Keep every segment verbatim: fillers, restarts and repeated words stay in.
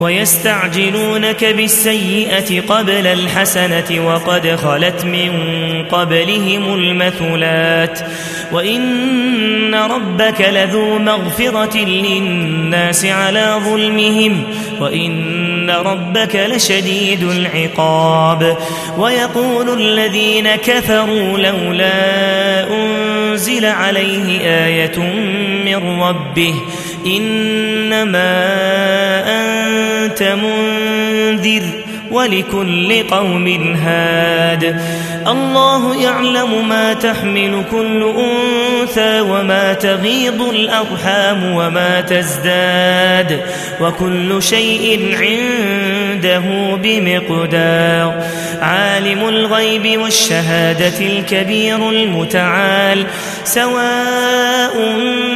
ويستعجلونك بالسيئة قبل الحسنة وقد خلت من قبلهم المثلات وإن ربك لذو مغفرة للناس على ظلمهم وإن ربك لشديد العقاب. ويقول الذين كفروا لولا أنزل عليه آية من ربه إنما أنت منذر ولكل قوم هاد الله يعلم ما تحمل كل أنثى وما تغيض الأرحام وما تزداد وكل شيء عنده بمقدار. عالم الغيب والشهادة الكبير المتعال سواء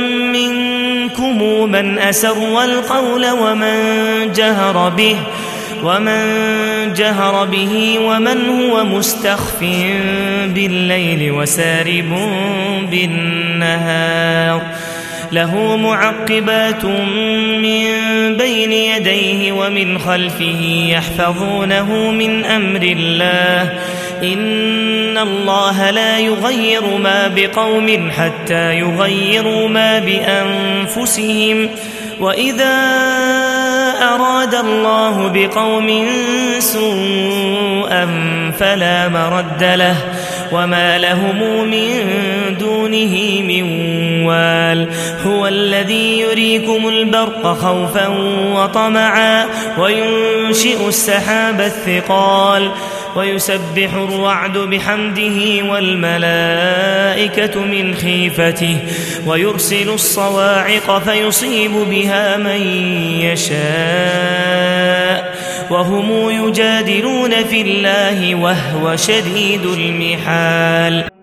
منكم من أسر القول ومن جهر به ومن جهر به ومن هو مستخف بالليل وسارب بالنهار له معقبات من بين يديه ومن خلفه يحفظونه من أمر الله إن الله لا يغير ما بقوم حتى يغيروا ما بأنفسهم وإذا أراد الله بقوم سوءا فلا مرد له وما لهم من دونه من وال. هو الذي يريكم البرق خوفا وطمعا وينشئ السحاب الثقال ويسبح الرعد بحمده والملائكة من خيفته ويرسل الصواعق فيصيب بها من يشاء وهم يجادلون في الله وهو شديد المحال.